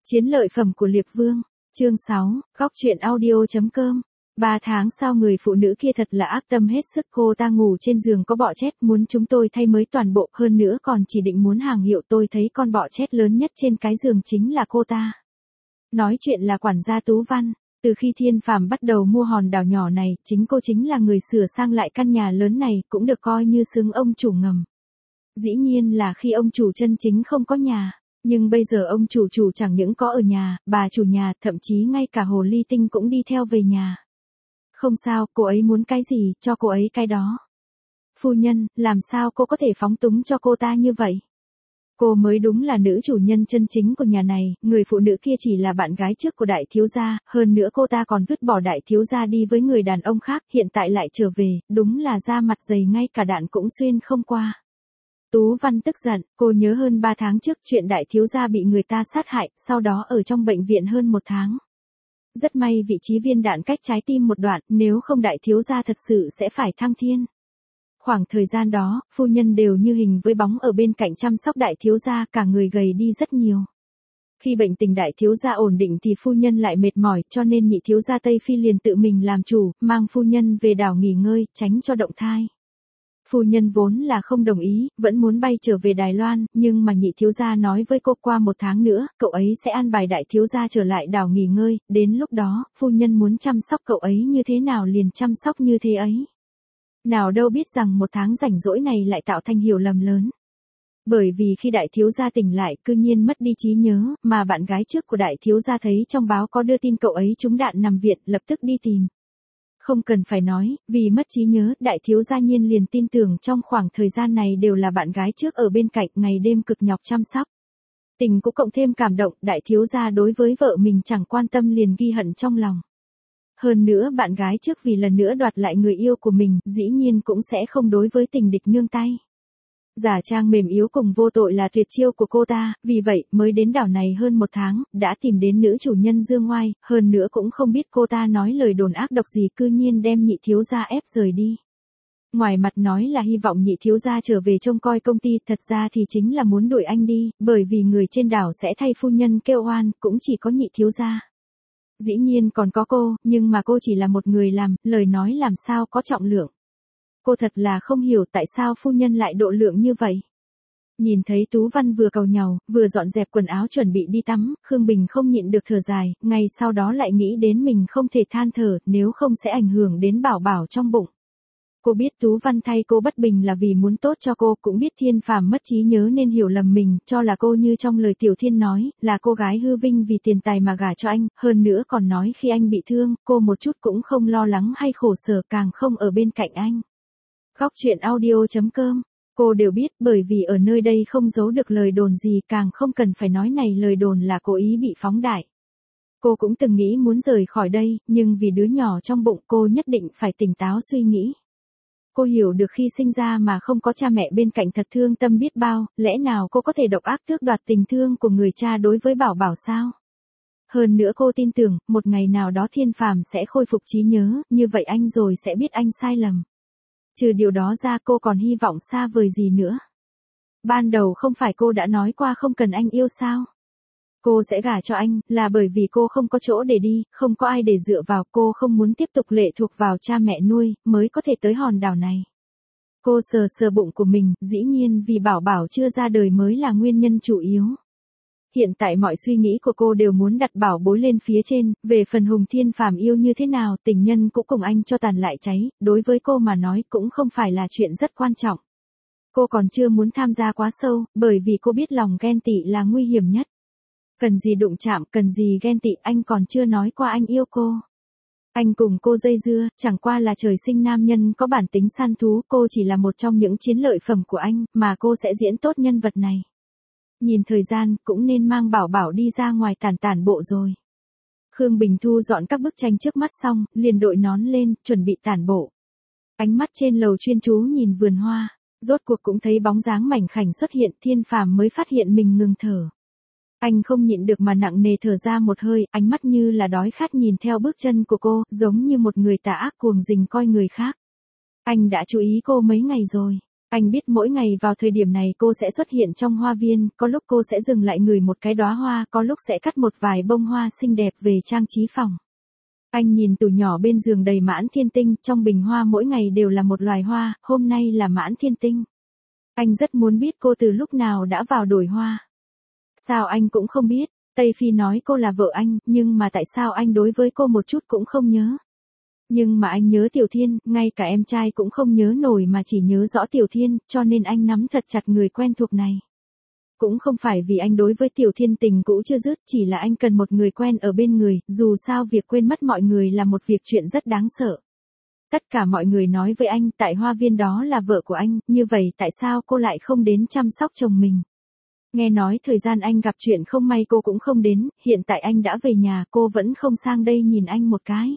Chiến lợi phẩm của Liệp Vương, chương 6, góc truyện audio.com. 3 tháng sau người phụ nữ kia thật là ác tâm hết sức, cô ta ngủ trên giường có bọ chết, muốn chúng tôi thay mới toàn bộ, hơn nữa còn chỉ định muốn hàng hiệu, tôi thấy con bọ chết lớn nhất trên cái giường chính là cô ta. Nói chuyện là quản gia Tú Văn, từ khi Thiên Phàm bắt đầu mua hòn đảo nhỏ này, chính cô chính là người sửa sang lại căn nhà lớn này, cũng được coi như xứng ông chủ ngầm. Dĩ nhiên là khi ông chủ chân chính không có nhà. Nhưng bây giờ ông chủ chẳng những có ở nhà, bà chủ nhà, thậm chí ngay cả hồ ly tinh cũng đi theo về nhà. Không sao, cô ấy muốn cái gì, cho cô ấy cái đó. Phu nhân, làm sao cô có thể phóng túng cho cô ta như vậy? Cô mới đúng là nữ chủ nhân chân chính của nhà này, người phụ nữ kia chỉ là bạn gái trước của đại thiếu gia, hơn nữa cô ta còn vứt bỏ đại thiếu gia đi với người đàn ông khác, hiện tại lại trở về, đúng là da mặt dày ngay cả đạn cũng xuyên không qua. Tú Văn tức giận, cô nhớ hơn 3 tháng trước chuyện đại thiếu gia bị người ta sát hại, sau đó ở trong bệnh viện hơn 1 tháng. Rất may vị trí viên đạn cách trái tim một đoạn, nếu không đại thiếu gia thật sự sẽ phải thăng thiên. Khoảng thời gian đó, phu nhân đều như hình với bóng ở bên cạnh chăm sóc đại thiếu gia, cả người gầy đi rất nhiều. Khi bệnh tình đại thiếu gia ổn định thì phu nhân lại mệt mỏi, cho nên nhị thiếu gia Tây Phi liền tự mình làm chủ, mang phu nhân về đảo nghỉ ngơi, tránh cho động thai. Phu nhân vốn là không đồng ý, vẫn muốn bay trở về Đài Loan, nhưng mà nhị thiếu gia nói với cô qua 1 tháng nữa, cậu ấy sẽ an bài đại thiếu gia trở lại đảo nghỉ ngơi, đến lúc đó, phu nhân muốn chăm sóc cậu ấy như thế nào liền chăm sóc như thế ấy. Nào đâu biết rằng 1 tháng rảnh rỗi này lại tạo thành hiểu lầm lớn. Bởi vì khi đại thiếu gia tỉnh lại, cư nhiên mất đi trí nhớ, mà bạn gái trước của đại thiếu gia thấy trong báo có đưa tin cậu ấy trúng đạn nằm viện, lập tức đi tìm. Không cần phải nói, vì mất trí nhớ, đại thiếu gia nhiên liền tin tưởng trong khoảng thời gian này đều là bạn gái trước ở bên cạnh, ngày đêm cực nhọc chăm sóc. Tình cũng cộng thêm cảm động, đại thiếu gia đối với vợ mình chẳng quan tâm liền ghi hận trong lòng. Hơn nữa bạn gái trước vì lần nữa đoạt lại người yêu của mình, dĩ nhiên cũng sẽ không đối với tình địch nương tay. Giả trang mềm yếu cùng vô tội là tuyệt chiêu của cô ta, vì vậy mới đến đảo này hơn 1 tháng, đã tìm đến nữ chủ nhân Dương Ngoai, hơn nữa cũng không biết cô ta nói lời đồn ác độc gì, cư nhiên đem nhị thiếu gia ép rời đi. Ngoài mặt nói là hy vọng nhị thiếu gia trở về trông coi công ty, thật ra thì chính là muốn đuổi anh đi, bởi vì người trên đảo sẽ thay phu nhân kêu oan, cũng chỉ có nhị thiếu gia. Dĩ nhiên còn có cô, nhưng mà cô chỉ là một người làm, lời nói làm sao có trọng lượng. Cô thật là không hiểu tại sao phu nhân lại độ lượng như vậy. Nhìn thấy Tú Văn vừa cầu nhàu, vừa dọn dẹp quần áo chuẩn bị đi tắm, Khương Bình không nhịn được thở dài, ngay sau đó lại nghĩ đến mình không thể than thở, nếu không sẽ ảnh hưởng đến Bảo Bảo trong bụng. Cô biết Tú Văn thay cô bất bình là vì muốn tốt cho cô, cũng biết Thiên Phàm mất trí nhớ nên hiểu lầm mình, cho là cô như trong lời Tiểu Thiên nói, là cô gái hư vinh vì tiền tài mà gả cho anh, hơn nữa còn nói khi anh bị thương, cô một chút cũng không lo lắng hay khổ sở, càng không ở bên cạnh anh. Góc truyện audio.com. Cô đều biết, bởi vì ở nơi đây không giấu được lời đồn gì, càng không cần phải nói này lời đồn là cố ý bị phóng đại. Cô cũng từng nghĩ muốn rời khỏi đây, nhưng vì đứa nhỏ trong bụng cô nhất định phải tỉnh táo suy nghĩ. Cô hiểu được khi sinh ra mà không có cha mẹ bên cạnh thật thương tâm biết bao, lẽ nào cô có thể độc ác tước đoạt tình thương của người cha đối với Bảo Bảo sao? Hơn nữa cô tin tưởng, một ngày nào đó Thiên Phàm sẽ khôi phục trí nhớ, như vậy anh rồi sẽ biết anh sai lầm. Trừ điều đó ra cô còn hy vọng xa vời gì nữa. Ban đầu không phải cô đã nói qua không cần anh yêu sao? Cô sẽ gả cho anh, là bởi vì cô không có chỗ để đi, không có ai để dựa vào, cô không muốn tiếp tục lệ thuộc vào cha mẹ nuôi, mới có thể tới hòn đảo này. Cô sờ sờ bụng của mình, dĩ nhiên vì Bảo Bảo chưa ra đời mới là nguyên nhân chủ yếu. Hiện tại mọi suy nghĩ của cô đều muốn đặt bảo bối lên phía trên, về phần Hùng Thiên Phàm yêu như thế nào, tình nhân cũng cùng anh cho tàn lại cháy, đối với cô mà nói cũng không phải là chuyện rất quan trọng. Cô còn chưa muốn tham gia quá sâu, bởi vì cô biết lòng ghen tị là nguy hiểm nhất. Cần gì đụng chạm, cần gì ghen tị, anh còn chưa nói qua anh yêu cô. Anh cùng cô dây dưa, chẳng qua là trời sinh nam nhân có bản tính săn thú, cô chỉ là một trong những chiến lợi phẩm của anh, mà cô sẽ diễn tốt nhân vật này. Nhìn thời gian, cũng nên mang Bảo Bảo đi ra ngoài tản bộ rồi. Khương Bình thu dọn các bức tranh trước mắt xong, liền đội nón lên, chuẩn bị tản bộ. Ánh mắt trên lầu chuyên chú nhìn vườn hoa, rốt cuộc cũng thấy bóng dáng mảnh khảnh xuất hiện, Thiên Phàm mới phát hiện mình ngừng thở. Anh không nhịn được mà nặng nề thở ra một hơi, ánh mắt như là đói khát nhìn theo bước chân của cô, giống như một người tà ác cuồng rình coi người khác. Anh đã chú ý cô mấy ngày rồi. Anh biết mỗi ngày vào thời điểm này cô sẽ xuất hiện trong hoa viên, có lúc cô sẽ dừng lại ngửi một cái đóa hoa, có lúc sẽ cắt một vài bông hoa xinh đẹp về trang trí phòng. Anh nhìn tủ nhỏ bên giường đầy mãn thiên tinh, trong bình hoa mỗi ngày đều là một loài hoa, hôm nay là mãn thiên tinh. Anh rất muốn biết cô từ lúc nào đã vào đổi hoa. Sao anh cũng không biết, Tây Phi nói cô là vợ anh, nhưng mà tại sao anh đối với cô một chút cũng không nhớ? Nhưng mà anh nhớ Tiểu Thiên, ngay cả em trai cũng không nhớ nổi mà chỉ nhớ rõ Tiểu Thiên, cho nên anh nắm thật chặt người quen thuộc này. Cũng không phải vì anh đối với Tiểu Thiên tình cũ chưa dứt, chỉ là anh cần một người quen ở bên người, dù sao việc quên mất mọi người là một việc chuyện rất đáng sợ. Tất cả mọi người nói với anh, tại hoa viên đó là vợ của anh, như vậy tại sao cô lại không đến chăm sóc chồng mình? Nghe nói thời gian anh gặp chuyện không may cô cũng không đến, hiện tại anh đã về nhà, cô vẫn không sang đây nhìn anh một cái.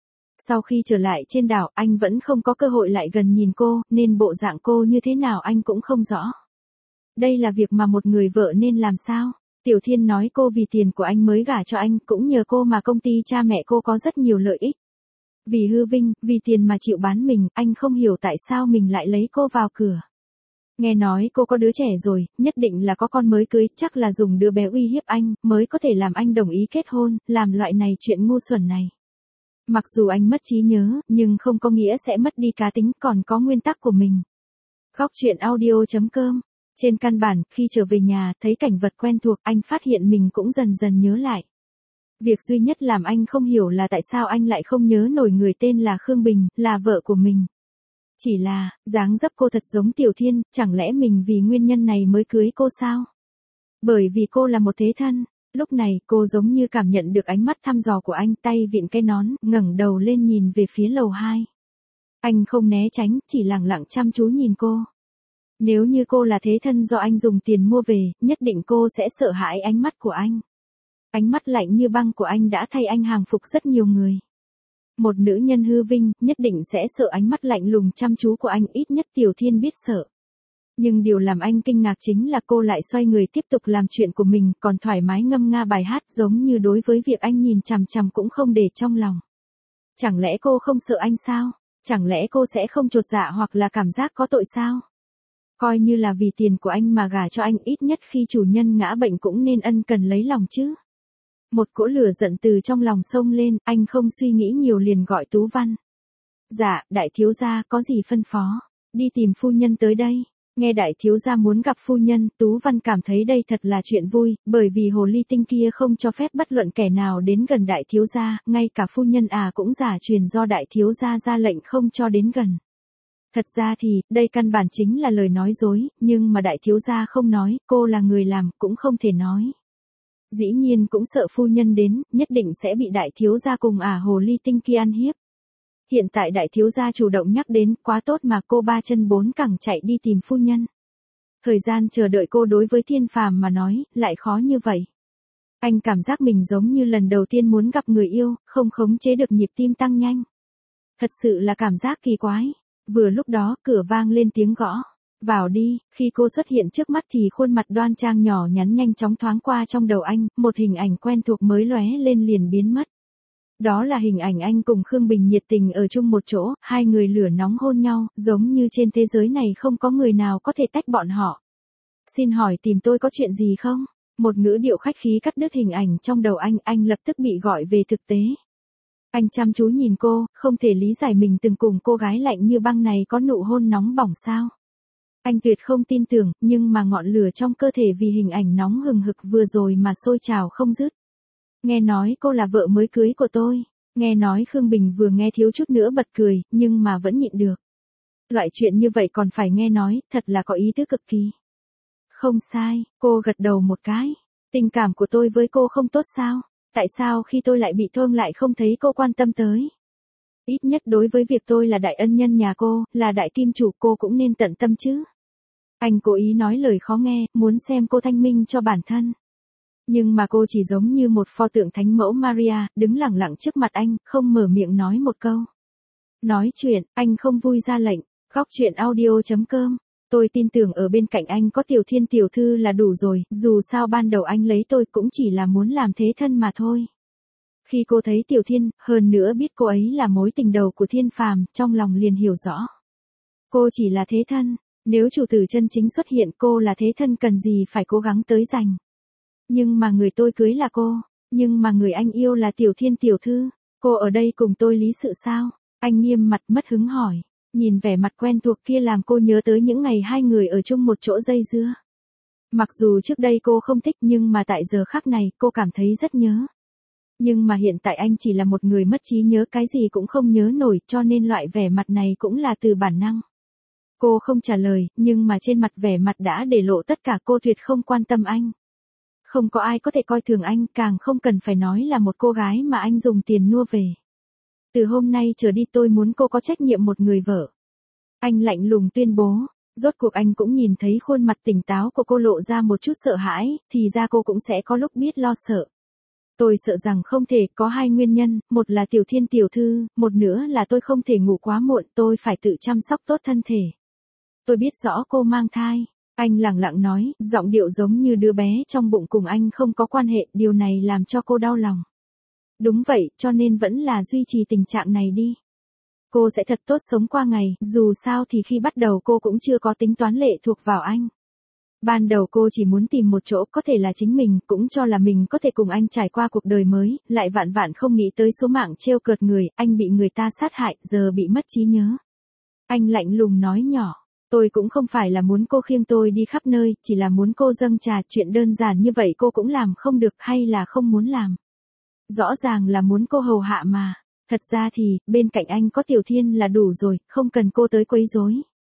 Sau khi trở lại trên đảo, anh vẫn không có cơ hội lại gần nhìn cô, nên bộ dạng cô như thế nào anh cũng không rõ. Đây là việc mà một người vợ nên làm sao? Tiểu Thiên nói cô vì tiền của anh mới gả cho anh, cũng nhờ cô mà công ty cha mẹ cô có rất nhiều lợi ích. Vì hư vinh, vì tiền mà chịu bán mình, anh không hiểu tại sao mình lại lấy cô vào cửa. Nghe nói cô có đứa trẻ rồi, nhất định là có con mới cưới, chắc là dùng đứa bé uy hiếp anh, mới có thể làm anh đồng ý kết hôn, làm loại này chuyện ngu xuẩn này. Mặc dù anh mất trí nhớ, nhưng không có nghĩa sẽ mất đi cá tính, còn có nguyên tắc của mình. Góc truyện audio.com. Trên căn bản, khi trở về nhà, thấy cảnh vật quen thuộc, anh phát hiện mình cũng dần dần nhớ lại. Việc duy nhất làm anh không hiểu là tại sao anh lại không nhớ nổi người tên là Khương Bình, là vợ của mình. Chỉ là, dáng dấp cô thật giống Tiểu Thiên, chẳng lẽ mình vì nguyên nhân này mới cưới cô sao? Bởi vì cô là một thế thân. Lúc này, cô giống như cảm nhận được ánh mắt thăm dò của anh, tay vịn cái nón, ngẩng đầu lên nhìn về phía lầu 2. Anh không né tránh, chỉ lặng lặng chăm chú nhìn cô. Nếu như cô là thế thân do anh dùng tiền mua về, nhất định cô sẽ sợ hãi ánh mắt của anh. Ánh mắt lạnh như băng của anh đã thay anh hàng phục rất nhiều người. Một nữ nhân hư vinh, nhất định sẽ sợ ánh mắt lạnh lùng chăm chú của anh, ít nhất Tiểu Thiên biết sợ. Nhưng điều làm anh kinh ngạc chính là cô lại xoay người tiếp tục làm chuyện của mình, còn thoải mái ngâm nga bài hát, giống như đối với việc anh nhìn chằm chằm cũng không để trong lòng. Chẳng lẽ cô không sợ anh sao? Chẳng lẽ cô sẽ không chột dạ hoặc là cảm giác có tội sao? Coi như là vì tiền của anh mà gả cho anh, ít nhất khi chủ nhân ngã bệnh cũng nên ân cần lấy lòng chứ. Một cỗ lửa giận từ trong lòng xông lên, anh không suy nghĩ nhiều liền gọi Tú Văn. Dạ, đại thiếu gia, có gì phân phó? Đi tìm phu nhân tới đây. Nghe đại thiếu gia muốn gặp phu nhân, Tú Văn cảm thấy đây thật là chuyện vui, bởi vì hồ ly tinh kia không cho phép bất luận kẻ nào đến gần đại thiếu gia, ngay cả phu nhân cũng giả truyền do đại thiếu gia ra lệnh không cho đến gần. Thật ra thì, đây căn bản chính là lời nói dối, nhưng mà đại thiếu gia không nói, cô là người làm, cũng không thể nói. Dĩ nhiên cũng sợ phu nhân đến, nhất định sẽ bị đại thiếu gia cùng hồ ly tinh kia ăn hiếp. Hiện tại đại thiếu gia chủ động nhắc đến, quá tốt mà cô ba chân bốn cẳng chạy đi tìm phu nhân. Thời gian chờ đợi cô đối với Thiên Phàm mà nói, lại khó như vậy. Anh cảm giác mình giống như lần đầu tiên muốn gặp người yêu, không khống chế được nhịp tim tăng nhanh. Thật sự là cảm giác kỳ quái. Vừa lúc đó, cửa vang lên tiếng gõ. Vào đi, khi cô xuất hiện trước mắt thì khuôn mặt đoan trang nhỏ nhắn nhanh chóng thoáng qua trong đầu anh, một hình ảnh quen thuộc mới lóe lên liền biến mất. Đó là hình ảnh anh cùng Khương Bình nhiệt tình ở chung một chỗ, hai người lửa nóng hôn nhau, giống như trên thế giới này không có người nào có thể tách bọn họ. Xin hỏi tìm tôi có chuyện gì không? Một ngữ điệu khách khí cắt đứt hình ảnh trong đầu anh lập tức bị gọi về thực tế. Anh chăm chú nhìn cô, không thể lý giải mình từng cùng cô gái lạnh như băng này có nụ hôn nóng bỏng sao. Anh tuyệt không tin tưởng, nhưng mà ngọn lửa trong cơ thể vì hình ảnh nóng hừng hực vừa rồi mà sôi trào không dứt. Nghe nói cô là vợ mới cưới của tôi. Nghe nói Khương Bình vừa nghe thiếu chút nữa bật cười, nhưng mà vẫn nhịn được. Loại chuyện như vậy còn phải nghe nói, thật là có ý tứ cực kỳ. Không sai, cô gật đầu một cái. Tình cảm của tôi với cô không tốt sao? Tại sao khi tôi lại bị thương lại không thấy cô quan tâm tới? Ít nhất đối với việc tôi là đại ân nhân nhà cô, là đại kim chủ, cô cũng nên tận tâm chứ. Anh cố ý nói lời khó nghe, muốn xem cô thanh minh cho bản thân. Nhưng mà cô chỉ giống như một pho tượng thánh mẫu Maria, đứng lặng lặng trước mặt anh, không mở miệng nói một câu. Nói chuyện, anh không vui ra lệnh. Góc truyện audio.com. Tôi tin tưởng ở bên cạnh anh có Tiểu Thiên tiểu thư là đủ rồi, dù sao ban đầu anh lấy tôi cũng chỉ là muốn làm thế thân mà thôi. Khi cô thấy Tiểu Thiên, hơn nữa biết cô ấy là mối tình đầu của Thiên Phàm, trong lòng liền hiểu rõ. Cô chỉ là thế thân, Nếu chủ tử chân chính xuất hiện cô là thế thân cần gì phải cố gắng tới giành. Nhưng mà người tôi cưới là cô, nhưng mà người anh yêu là Tiểu Thiên tiểu thư, cô ở đây cùng tôi lý sự sao? Anh nghiêm mặt mất hứng hỏi, nhìn vẻ mặt quen thuộc kia làm cô nhớ tới những ngày hai người ở chung một chỗ dây dưa. Mặc dù trước đây cô không thích nhưng mà tại giờ khắc này cô cảm thấy rất nhớ. Nhưng mà hiện tại anh chỉ là một người mất trí nhớ, cái gì cũng không nhớ nổi, cho nên loại vẻ mặt này cũng là từ bản năng. Cô không trả lời, nhưng mà trên mặt vẻ mặt đã để lộ tất cả, cô tuyệt không quan tâm anh. Không có ai có thể coi thường anh, càng không cần phải nói là một cô gái mà anh dùng tiền mua về. Từ hôm nay trở đi tôi muốn cô có trách nhiệm một người vợ. Anh lạnh lùng tuyên bố. Rốt cuộc anh cũng nhìn thấy khuôn mặt tỉnh táo của cô lộ ra một chút sợ hãi, thì ra cô cũng sẽ có lúc biết lo sợ. Tôi sợ rằng không thể, có hai nguyên nhân, một là Tiểu Thiên tiểu thư, một nữa là tôi không thể ngủ quá muộn, tôi phải tự chăm sóc tốt thân thể. Tôi biết rõ cô mang thai. Anh lẳng lặng nói, giọng điệu giống như đứa bé trong bụng cùng anh không có quan hệ, điều này làm cho cô đau lòng. Đúng vậy, cho nên vẫn là duy trì tình trạng này đi. Cô sẽ thật tốt sống qua ngày, dù sao thì khi bắt đầu cô cũng chưa có tính toán lệ thuộc vào anh. Ban đầu cô chỉ muốn tìm một chỗ có thể là chính mình, cũng cho là mình có thể cùng anh trải qua cuộc đời mới, lại vạn vạn không nghĩ tới số mạng trêu cợt người, anh bị người ta sát hại, giờ bị mất trí nhớ. Anh lạnh lùng nói nhỏ, tôi cũng không phải là muốn cô khiêng tôi đi khắp nơi, chỉ là muốn cô dâng trà, chuyện đơn giản như vậy cô cũng làm không được hay là không muốn làm. Rõ ràng là muốn cô hầu hạ mà. Thật ra thì, bên cạnh anh có Tiểu Thiên là đủ rồi, không cần cô tới quấy rối.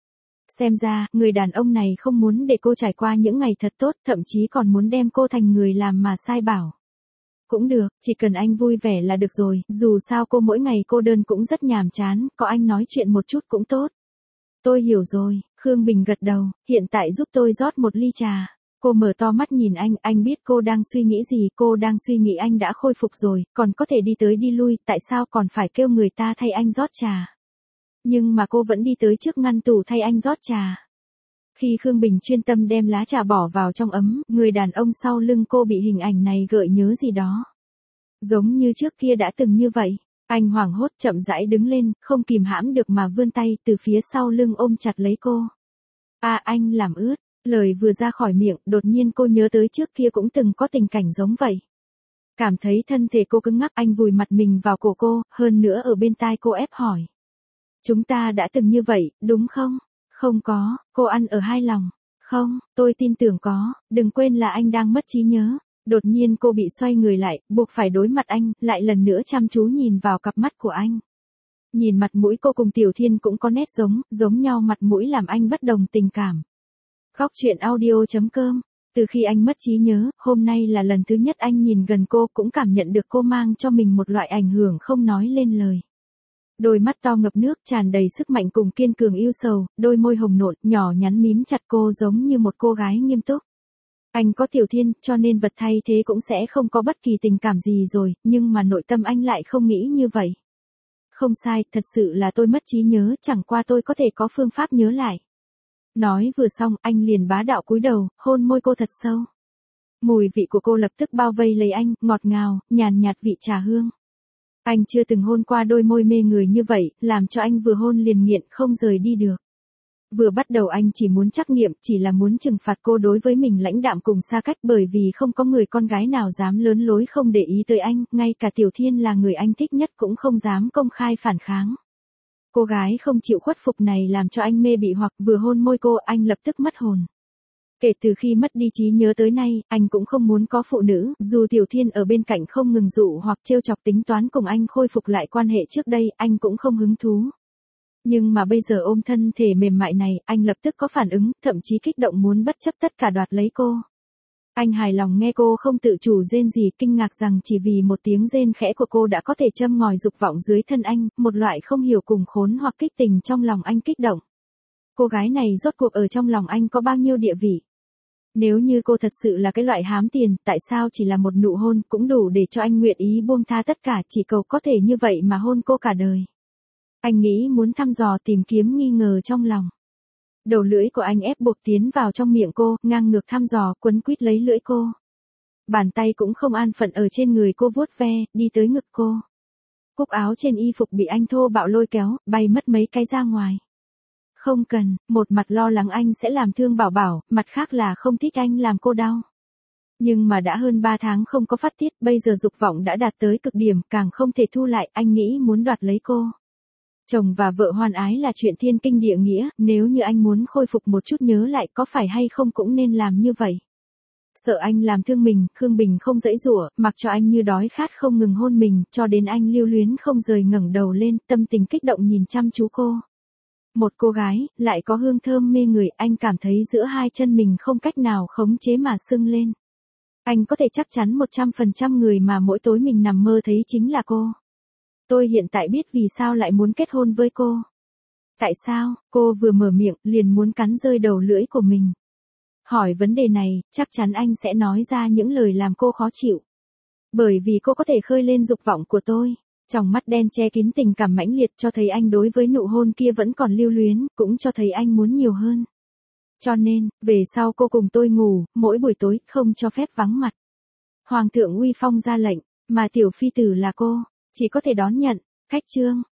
Xem ra, người đàn ông này không muốn để cô trải qua những ngày thật tốt, thậm chí còn muốn đem cô thành người làm mà sai bảo. Cũng được, chỉ cần anh vui vẻ là được rồi, dù sao cô mỗi ngày cô đơn cũng rất nhàm chán, có anh nói chuyện một chút cũng tốt. Tôi hiểu rồi, Khương Bình gật đầu, hiện tại giúp tôi rót một ly trà. Cô mở to mắt nhìn anh biết cô đang suy nghĩ gì, cô đang suy nghĩ anh đã khôi phục rồi, còn có thể đi tới đi lui, tại sao còn phải kêu người ta thay anh rót trà. Nhưng mà cô vẫn đi tới trước ngăn tủ thay anh rót trà. Khi Khương Bình chuyên tâm đem lá trà bỏ vào trong ấm, người đàn ông sau lưng cô bị hình ảnh này gợi nhớ gì đó. Giống như trước kia đã từng như vậy, anh hoảng hốt chậm rãi đứng lên, không kìm hãm được mà vươn tay từ phía sau lưng ôm chặt lấy cô. Anh làm ướt. Lời vừa ra khỏi miệng, đột nhiên cô nhớ tới trước kia cũng từng có tình cảnh giống vậy. Cảm thấy thân thể cô cứng ngắc, anh vùi mặt mình vào cổ cô, hơn nữa ở bên tai cô ép hỏi. Chúng ta đã từng như vậy, đúng không? Không có, cô ăn ở hai lòng. Không, tôi tin tưởng có, đừng quên là anh đang mất trí nhớ. Đột nhiên cô bị xoay người lại, buộc phải đối mặt anh, lại lần nữa chăm chú nhìn vào cặp mắt của anh. Nhìn mặt mũi cô cùng Tiểu Thiên cũng có nét giống nhau, mặt mũi làm anh bất đồng tình cảm. Góc truyện audio.com. Từ khi anh mất trí nhớ, hôm nay là lần thứ nhất anh nhìn gần cô, cũng cảm nhận được cô mang cho mình một loại ảnh hưởng không nói lên lời. Đôi mắt to ngập nước tràn đầy sức mạnh cùng kiên cường yêu sầu, đôi môi hồng nộn, nhỏ nhắn mím chặt cô giống như một cô gái nghiêm túc. Anh có Tiểu Thiên, cho nên vật thay thế cũng sẽ không có bất kỳ tình cảm gì rồi, nhưng mà nội tâm anh lại không nghĩ như vậy. Không sai, thật sự là tôi mất trí nhớ, chẳng qua tôi có thể có phương pháp nhớ lại. Nói vừa xong, anh liền bá đạo cúi đầu, hôn môi cô thật sâu. Mùi vị của cô lập tức bao vây lấy anh, ngọt ngào, nhàn nhạt vị trà hương. Anh chưa từng hôn qua đôi môi mê người như vậy, làm cho anh vừa hôn liền nghiện không rời đi được. Vừa bắt đầu anh chỉ muốn trắc nghiệm, chỉ là muốn trừng phạt cô đối với mình lãnh đạm cùng xa cách, bởi vì không có người con gái nào dám lớn lối không để ý tới anh, ngay cả Tiểu Thiên là người anh thích nhất cũng không dám công khai phản kháng. Cô gái không chịu khuất phục này làm cho anh mê bị hoặc, vừa hôn môi cô anh lập tức mất hồn. Kể từ khi mất đi trí nhớ tới nay, anh cũng không muốn có phụ nữ, dù Tiểu Thiên ở bên cạnh không ngừng dụ hoặc trêu chọc tính toán cùng anh khôi phục lại quan hệ trước đây, anh cũng không hứng thú. Nhưng mà bây giờ ôm thân thể mềm mại này, anh lập tức có phản ứng, thậm chí kích động muốn bất chấp tất cả đoạt lấy cô. Anh hài lòng nghe cô không tự chủ rên gì, kinh ngạc rằng chỉ vì một tiếng rên khẽ của cô đã có thể châm ngòi dục vọng dưới thân anh, một loại không hiểu cùng khốn hoặc kích tình trong lòng anh kích động. Cô gái này rốt cuộc ở trong lòng anh có bao nhiêu địa vị? Nếu như cô thật sự là cái loại hám tiền, tại sao chỉ là một nụ hôn cũng đủ để cho anh nguyện ý buông tha tất cả, chỉ cầu có thể như vậy mà hôn cô cả đời? Anh nghĩ muốn thăm dò tìm kiếm nghi ngờ trong lòng. Đầu lưỡi của anh ép buộc tiến vào trong miệng cô, ngang ngược thăm dò, quấn quýt lấy lưỡi cô. Bàn tay cũng không an phận ở trên người cô vuốt ve, đi tới ngực cô. Cúc áo trên y phục bị anh thô bạo lôi kéo, bay mất mấy cái ra ngoài. Không cần, một mặt lo lắng anh sẽ làm thương Bảo Bảo, mặt khác là không thích anh làm cô đau. Nhưng mà đã hơn 3 tháng không có phát tiết, bây giờ dục vọng đã đạt tới cực điểm, càng không thể thu lại, anh nghĩ muốn đoạt lấy cô. Chồng và vợ hoan ái là chuyện thiên kinh địa nghĩa, nếu như anh muốn khôi phục một chút nhớ lại có phải hay không cũng nên làm như vậy. Sợ anh làm thương mình, Khương Bình không giãy giụa, mặc cho anh như đói khát không ngừng hôn mình, cho đến anh lưu luyến không rời ngẩng đầu lên, tâm tình kích động nhìn chăm chú cô. Một cô gái, lại có hương thơm mê người, anh cảm thấy giữa hai chân mình không cách nào khống chế mà sưng lên. Anh có thể chắc chắn 100% người mà mỗi tối mình nằm mơ thấy chính là cô. Tôi hiện tại biết vì sao lại muốn kết hôn với cô. Tại sao, cô vừa mở miệng, liền muốn cắn rơi đầu lưỡi của mình. Hỏi vấn đề này, chắc chắn anh sẽ nói ra những lời làm cô khó chịu. Bởi vì cô có thể khơi lên dục vọng của tôi. Trong mắt đen che kín tình cảm mãnh liệt cho thấy anh đối với nụ hôn kia vẫn còn lưu luyến, cũng cho thấy anh muốn nhiều hơn. Cho nên, về sau cô cùng tôi ngủ, mỗi buổi tối không cho phép vắng mặt. Hoàng thượng uy phong ra lệnh, mà tiểu phi tử là cô, chỉ có thể đón nhận. Khách trương,